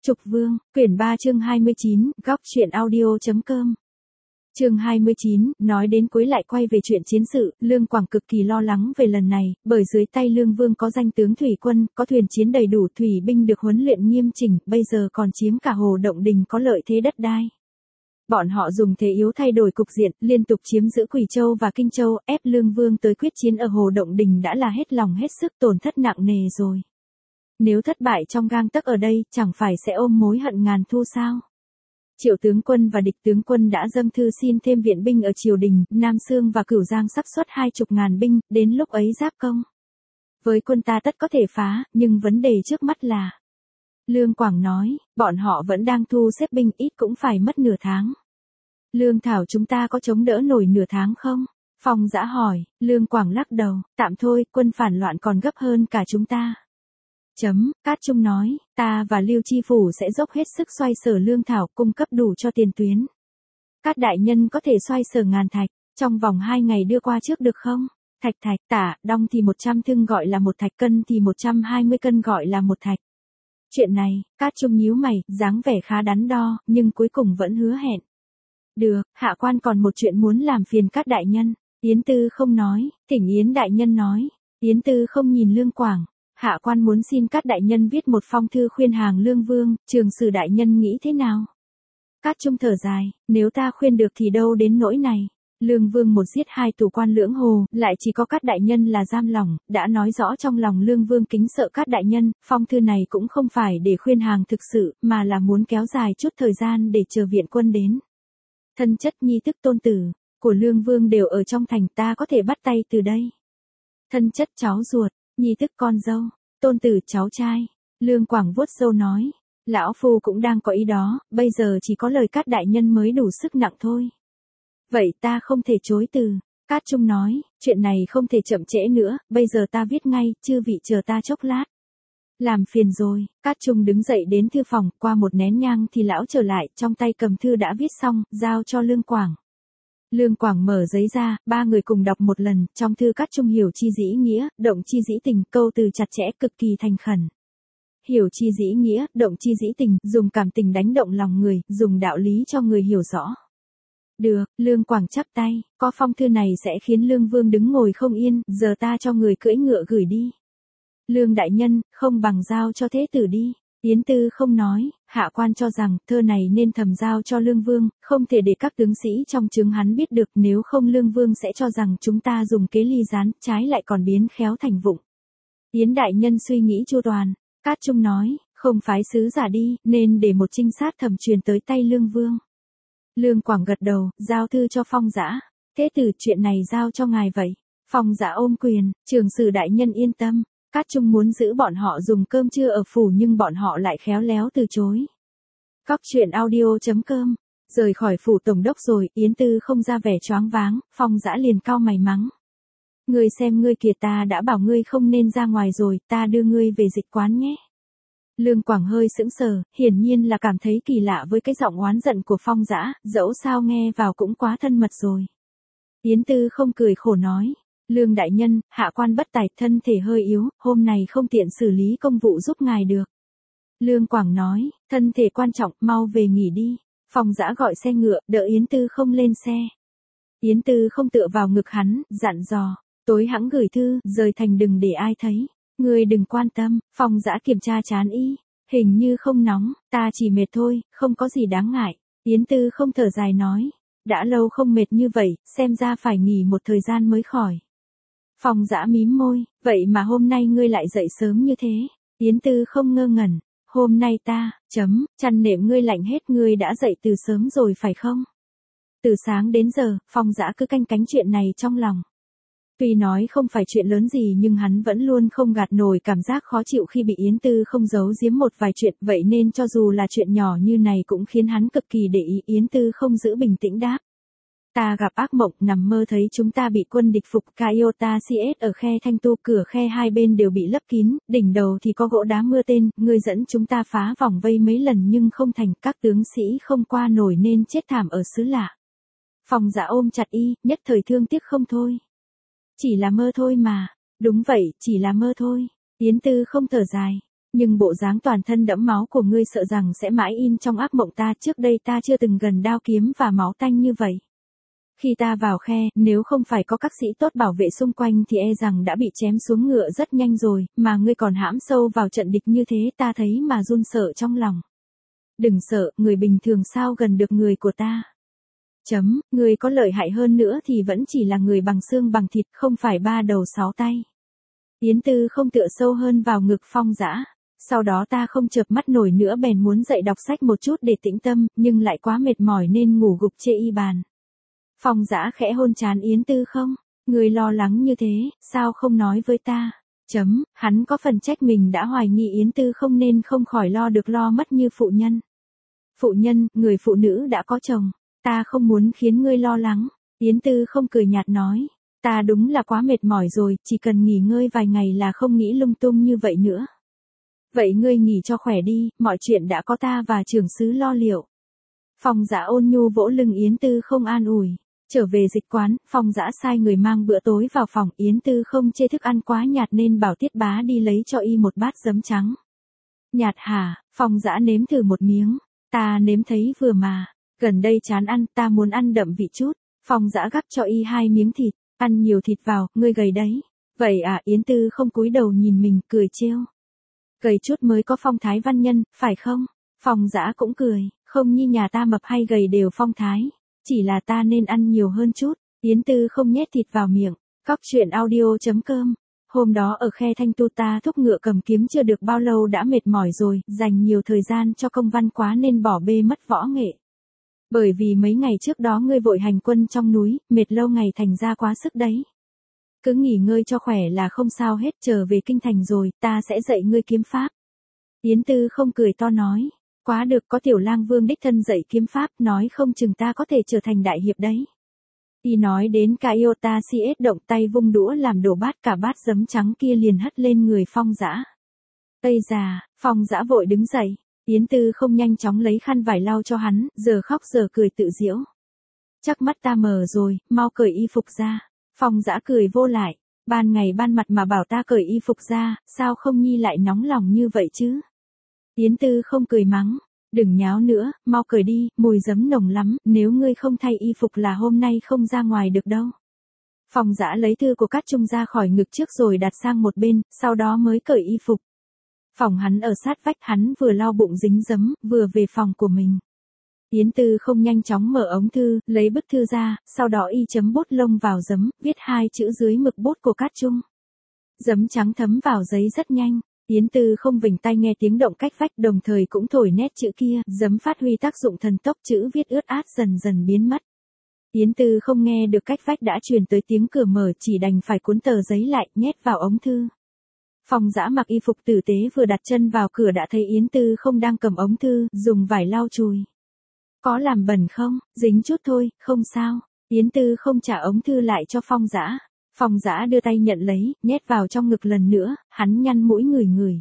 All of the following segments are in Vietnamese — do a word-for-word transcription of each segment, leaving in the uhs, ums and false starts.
Trục Vương, quyển ba chương hai mươi chín, góc truyện audio.com. Chương hai mươi chín, nói đến cuối lại quay về chuyện chiến sự, Lương Quảng cực kỳ lo lắng về lần này, bởi dưới tay Lương Vương có danh tướng thủy quân, có thuyền chiến đầy đủ, thủy binh được huấn luyện nghiêm chỉnh, bây giờ còn chiếm cả Hồ Động Đình có lợi thế đất đai. Bọn họ dùng thế yếu thay đổi cục diện, liên tục chiếm giữ Quỷ Châu và Kinh Châu, ép Lương Vương tới quyết chiến ở Hồ Động Đình đã là hết lòng hết sức, tổn thất nặng nề rồi. Nếu thất bại trong gang tấc ở đây, chẳng phải sẽ ôm mối hận ngàn thu sao? Triệu tướng quân và địch tướng quân đã dâng thư xin thêm viện binh ở triều đình, Nam Xương và Cửu Giang sắp xuất hai chục ngàn binh, đến lúc ấy giáp công. Với quân ta tất có thể phá, nhưng vấn đề trước mắt là... Lương Quảng nói, bọn họ vẫn đang thu xếp binh, ít cũng phải mất nửa tháng. Lương Thảo chúng ta có chống đỡ nổi nửa tháng không? Phong Dã hỏi, Lương Quảng lắc đầu, tạm thôi, quân phản loạn còn gấp hơn cả chúng ta. Chấm, Cát Trung nói, ta và Lưu Chi Phủ sẽ dốc hết sức xoay sở lương thảo cung cấp đủ cho tiền tuyến. Cát đại nhân có thể xoay sở ngàn thạch, trong vòng hai ngày đưa qua trước được không? Thạch thạch, tả, đong thì một trăm thưng gọi là một thạch, cân thì một trăm hai mươi cân gọi là một thạch. Chuyện này, Cát Trung nhíu mày, dáng vẻ khá đắn đo, nhưng cuối cùng vẫn hứa hẹn. Được, hạ quan còn một chuyện muốn làm phiền Cát đại nhân. Yến Tư không nói, thỉnh Yến đại nhân nói. Yến Tư không nhìn Lương Quảng. Hạ quan muốn xin Cát đại nhân viết một phong thư khuyên hàng Lương Vương, Trường Sử đại nhân nghĩ thế nào? Cát Trung thở dài, nếu ta khuyên được thì đâu đến nỗi này. Lương Vương một giết hai tù quan lưỡng hồ, lại chỉ có Cát đại nhân là giam lòng, đã nói rõ trong lòng Lương Vương kính sợ Cát đại nhân, phong thư này cũng không phải để khuyên hàng thực sự, mà là muốn kéo dài chút thời gian để chờ viện quân đến. Thân chất nhi tức tôn tử của Lương Vương đều ở trong thành, ta có thể bắt tay từ đây. Thân chất cháu ruột, nhi tức con dâu, tôn tử cháu trai. Lương Quảng vuốt râu nói, lão phu cũng đang có ý đó, bây giờ chỉ có lời Cát đại nhân mới đủ sức nặng thôi. Vậy ta không thể chối từ. Cát Trung nói, chuyện này không thể chậm trễ nữa, bây giờ ta viết ngay, chư vị chờ ta chốc lát. Làm phiền rồi. Cát Trung đứng dậy đến thư phòng, qua một nén nhang thì lão trở lại, trong tay cầm thư đã viết xong, giao cho Lương Quảng. Lương Quảng mở giấy ra, ba người cùng đọc một lần, trong thư Cát Trung hiểu chi dĩ nghĩa, động chi dĩ tình, câu từ chặt chẽ, cực kỳ thành khẩn. Hiểu chi dĩ nghĩa, động chi dĩ tình, dùng cảm tình đánh động lòng người, dùng đạo lý cho người hiểu rõ. Được, Lương Quảng chắp tay, có phong thư này sẽ khiến Lương Vương đứng ngồi không yên, giờ ta cho người cưỡi ngựa gửi đi. Lương đại nhân, không bằng giao cho thế tử đi. Yến Tư không nói, hạ quan cho rằng, thơ này nên thầm giao cho Lương Vương, không thể để các tướng sĩ trong trướng hắn biết được, nếu không Lương Vương sẽ cho rằng chúng ta dùng kế ly gián, trái lại còn biến khéo thành vụng. Yến đại nhân suy nghĩ chu toàn. Cát Trung nói, không phái sứ giả đi, nên để một trinh sát thầm truyền tới tay Lương Vương. Lương Quảng gật đầu, giao thư cho Phong Dã. Thế tử, chuyện này giao cho ngài vậy. Phong Dã ôm quyền, Trường Sử đại nhân yên tâm. Cát Trung muốn giữ bọn họ dùng cơm trưa ở phủ nhưng bọn họ lại khéo léo từ chối. Góc truyện audio.com. Rời khỏi phủ tổng đốc rồi, Yến Tư không ra vẻ choáng váng, Phong Dã liền cau mày mắng. Ngươi xem ngươi kìa, ta đã bảo ngươi không nên ra ngoài rồi, ta đưa ngươi về dịch quán nhé. Lương Quảng hơi sững sờ, hiển nhiên là cảm thấy kỳ lạ với cái giọng oán giận của Phong Dã, dẫu sao nghe vào cũng quá thân mật rồi. Yến Tư không cười khổ nói. Lương đại nhân, hạ quan bất tài, thân thể hơi yếu, hôm nay không tiện xử lý công vụ giúp ngài được. Lương Quảng nói, thân thể quan trọng, mau về nghỉ đi. Phong Dã gọi xe ngựa, đỡ Yến Tư không lên xe. Yến Tư không tựa vào ngực hắn, dặn dò, tối hẵng gửi thư, rời thành đừng để ai thấy. Ngươi đừng quan tâm. Phong Dã kiểm tra trán y, hình như không nóng, ta chỉ mệt thôi, không có gì đáng ngại. Yến Tư không thở dài nói, đã lâu không mệt như vậy, xem ra phải nghỉ một thời gian mới khỏi. Phong Dã mím môi, vậy mà hôm nay ngươi lại dậy sớm như thế. Yến Tư không ngơ ngẩn, hôm nay ta, chấm, chăn nệm ngươi lạnh hết, ngươi đã dậy từ sớm rồi phải không? Từ sáng đến giờ, Phong Dã cứ canh cánh chuyện này trong lòng. Tuy nói không phải chuyện lớn gì nhưng hắn vẫn luôn không gạt nổi cảm giác khó chịu khi bị Yến Tư không giấu giếm một vài chuyện, vậy nên cho dù là chuyện nhỏ như này cũng khiến hắn cực kỳ để ý. Yến Tư không giữ bình tĩnh đáp. Ta gặp ác mộng, nằm mơ thấy chúng ta bị quân địch phục Kaiota xê ét ở khe Thanh Tu, cửa khe hai bên đều bị lấp kín, đỉnh đầu thì có gỗ đá mưa tên, ngươi dẫn chúng ta phá vòng vây mấy lần nhưng không thành, các tướng sĩ không qua nổi nên chết thảm ở xứ lạ. Phong Dã ôm chặt y, nhất thời thương tiếc không thôi. Chỉ là mơ thôi mà. Đúng vậy, chỉ là mơ thôi. Yến Tư không thở dài. Nhưng bộ dáng toàn thân đẫm máu của ngươi sợ rằng sẽ mãi in trong ác mộng ta, trước đây ta chưa từng gần đao kiếm và máu tanh như vậy. Khi ta vào khe, nếu không phải có các sĩ tốt bảo vệ xung quanh thì e rằng đã bị chém xuống ngựa rất nhanh rồi, mà ngươi còn hãm sâu vào trận địch như thế, ta thấy mà run sợ trong lòng. Đừng sợ, người bình thường sao gần được người của ta. Chấm, người có lợi hại hơn nữa thì vẫn chỉ là người bằng xương bằng thịt, không phải ba đầu sáu tay. Yến Tư không tựa sâu hơn vào ngực Phong Dã. Sau đó ta không chợp mắt nổi nữa bèn muốn dậy đọc sách một chút để tĩnh tâm, nhưng lại quá mệt mỏi nên ngủ gục chê y bàn. Phong Dã khẽ hôn trán Yến Tư không, người lo lắng như thế, sao không nói với ta. Chấm, hắn có phần trách mình đã hoài nghi Yến Tư không nên không khỏi lo được lo mất như phụ nhân. Phụ nhân, người phụ nữ đã có chồng, ta không muốn khiến ngươi lo lắng. Yến Tư không cười nhạt nói, ta đúng là quá mệt mỏi rồi, chỉ cần nghỉ ngơi vài ngày là không nghĩ lung tung như vậy nữa. Vậy ngươi nghỉ cho khỏe đi, mọi chuyện đã có ta và trưởng xứ lo liệu. Phong Dã ôn nhu vỗ lưng Yến Tư không an ủi. Trở về dịch quán, Phong Dã sai người mang bữa tối vào phòng, Yến Tư không chê thức ăn quá nhạt nên bảo Tiết Bá đi lấy cho y một bát giấm trắng. Nhạt hả? Phong Dã nếm thử một miếng. Ta nếm thấy vừa mà. Gần đây chán ăn, ta muốn ăn đậm vị chút. Phong Dã gắp cho y hai miếng thịt. Ăn nhiều thịt vào, ngươi gầy đấy. Vậy à? Yến Tư không cúi đầu nhìn mình, cười trêu. Gầy chút mới có phong thái văn nhân, phải không? Phong Dã cũng cười, không như nhà ta mập hay gầy đều phong thái. Chỉ là ta nên ăn nhiều hơn chút. Yến Tư không nhét thịt vào miệng. Cóc truyện audio chấm com. Hôm đó ở khe Thanh Tu ta thúc ngựa cầm kiếm chưa được bao lâu đã mệt mỏi rồi, dành nhiều thời gian cho công văn quá nên bỏ bê mất võ nghệ. Bởi vì mấy ngày trước đó ngươi vội hành quân trong núi, mệt lâu ngày thành ra quá sức đấy. Cứ nghỉ ngơi cho khỏe là không sao hết, trở về kinh thành rồi, ta sẽ dạy ngươi kiếm pháp. Yến Tư không cười to nói. Quá được, có Tiểu Lang Vương đích thân dạy kiếm pháp, nói không chừng ta có thể trở thành đại hiệp đấy. Y nói đến cả Iota Siết động tay vung đũa làm đổ bát, cả bát giấm trắng kia liền hất lên người Phong Dã. Ây già, Phong Dã vội đứng dậy. Yến Tư không nhanh chóng lấy khăn vải lau cho hắn, giờ khóc giờ cười tự giễu. Chắc mắt ta mờ rồi, mau cởi y phục ra. Phong Dã cười vô lại. Ban ngày ban mặt mà bảo ta cởi y phục ra, sao không nhi lại nóng lòng như vậy chứ? Yến Tư không cười mắng. Đừng nháo nữa, mau cởi đi, mùi giấm nồng lắm, nếu ngươi không thay y phục là hôm nay không ra ngoài được đâu. Phong Dã lấy thư của Cát Trung ra khỏi ngực trước rồi đặt sang một bên, sau đó mới cởi y phục. Phòng hắn ở sát vách, hắn vừa lau bụng dính giấm, vừa về phòng của mình. Yến Tư không nhanh chóng mở ống thư, lấy bức thư ra, sau đó y chấm bút lông vào giấm, viết hai chữ dưới mực bút của Cát Trung. Giấm trắng thấm vào giấy rất nhanh. Yến Tư không vểnh tai nghe tiếng động cách vách, đồng thời cũng thổi nét chữ kia, giấm phát huy tác dụng thần tốc, chữ viết ướt át dần dần biến mất. Yến Tư không nghe được cách vách đã truyền tới tiếng cửa mở, chỉ đành phải cuốn tờ giấy lại, nhét vào ống thư. Phong Dã mặc y phục tử tế vừa đặt chân vào cửa đã thấy Yến Tư không đang cầm ống thư, dùng vải lau chùi. Có làm bẩn không? Dính chút thôi, không sao. Yến Tư không trả ống thư lại cho Phong Dã. Phong Dã đưa tay nhận lấy, nhét vào trong ngực lần nữa, hắn nhăn mũi ngửi ngửi.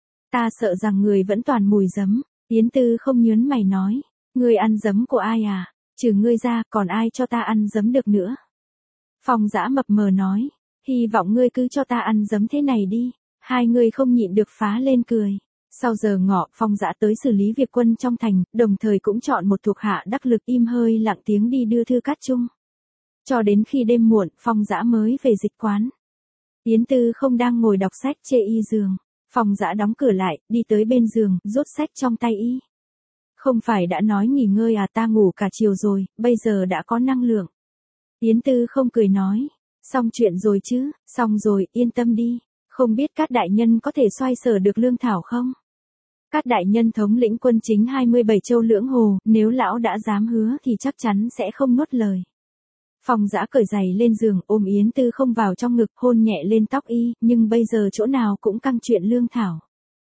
Ta sợ rằng người vẫn toàn mùi giấm. Yến Tư không nhớn mày nói. Ngươi ăn giấm của ai à? Trừ ngươi ra, còn ai cho ta ăn giấm được nữa? Phong Dã mập mờ nói. Hy vọng ngươi cứ cho ta ăn giấm thế này đi. Hai người không nhịn được phá lên cười. Sau giờ ngọ, Phong Dã tới xử lý việc quân trong thành, đồng thời cũng chọn một thuộc hạ đắc lực im hơi lặng tiếng đi đưa thư Cát Trung. Cho đến khi đêm muộn, Phong Dã mới về dịch quán. Yến Tư không đang ngồi đọc sách chê y giường. Phong Dã đóng cửa lại, đi tới bên giường, rút sách trong tay y. Không phải đã nói nghỉ ngơi à, ta ngủ cả chiều rồi, bây giờ đã có năng lượng. Yến Tư không cười nói. Xong chuyện rồi chứ? Xong rồi, yên tâm đi. Không biết Cát đại nhân có thể xoay sở được lương thảo không? Cát đại nhân thống lĩnh quân chính hai mươi bảy châu lưỡng hồ, nếu lão đã dám hứa thì chắc chắn sẽ không nuốt lời. Phong Dã cởi giày lên giường, ôm Yến Tư không vào trong ngực, hôn nhẹ lên tóc y, nhưng bây giờ chỗ nào cũng căng chuyện lương thảo.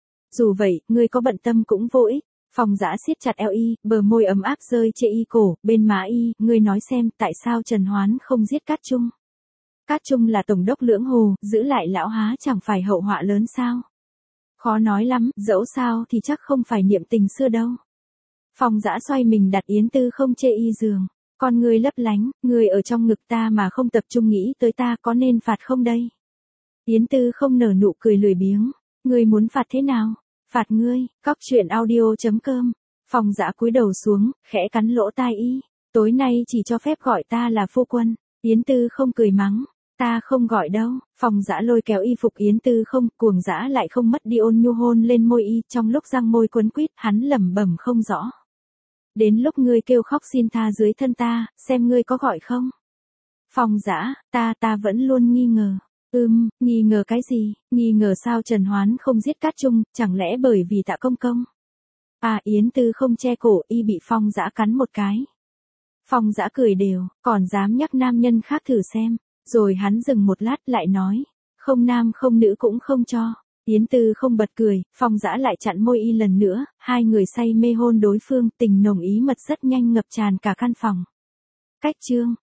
Dù vậy, ngươi có bận tâm cũng vô ích. Phong Dã siết chặt eo y, bờ môi ấm áp rơi chê y cổ, bên má y, ngươi nói xem, tại sao Trần Hoán không giết Cát Trung? Cát Trung là tổng đốc lưỡng hồ, giữ lại lão há chẳng phải hậu họa lớn sao? Khó nói lắm, dẫu sao thì chắc không phải niệm tình xưa đâu. Phong Dã xoay mình đặt Yến Tư không chê y giường. Con ngươi lấp lánh, ngươi ở trong ngực ta mà không tập trung nghĩ tới ta có nên phạt không đây? Yến Tư không nở nụ cười lười biếng. Ngươi muốn phạt thế nào? Phạt ngươi, cóc truyện audio chấm com. Phong Dã cúi đầu xuống, khẽ cắn lỗ tai y. Tối nay chỉ cho phép gọi ta là phu quân. Yến Tư không cười mắng. Ta không gọi đâu. Phong Dã lôi kéo y phục Yến Tư không, cuồng dã lại không mất đi ôn nhu hôn lên môi y, trong lúc răng môi quấn quýt, hắn lẩm bẩm không rõ. Đến lúc ngươi kêu khóc xin tha dưới thân ta, xem ngươi có gọi không? Phong Dã, ta ta vẫn luôn nghi ngờ. Ừm, nghi ngờ cái gì? Nghi ngờ sao Trần Hoán không giết Cát Trung, chẳng lẽ bởi vì Tạ Công Công? À, Yến Tư không che cổ, y bị Phong Dã cắn một cái. Phong Dã cười đều, còn dám nhắc nam nhân khác thử xem. Rồi hắn dừng một lát lại nói, không nam không nữ cũng không cho. Yến Tư không bật cười, Phong Dã lại chặn môi y lần nữa, hai người say mê hôn đối phương, tình nồng ý mật rất nhanh ngập tràn cả căn phòng. Cách chương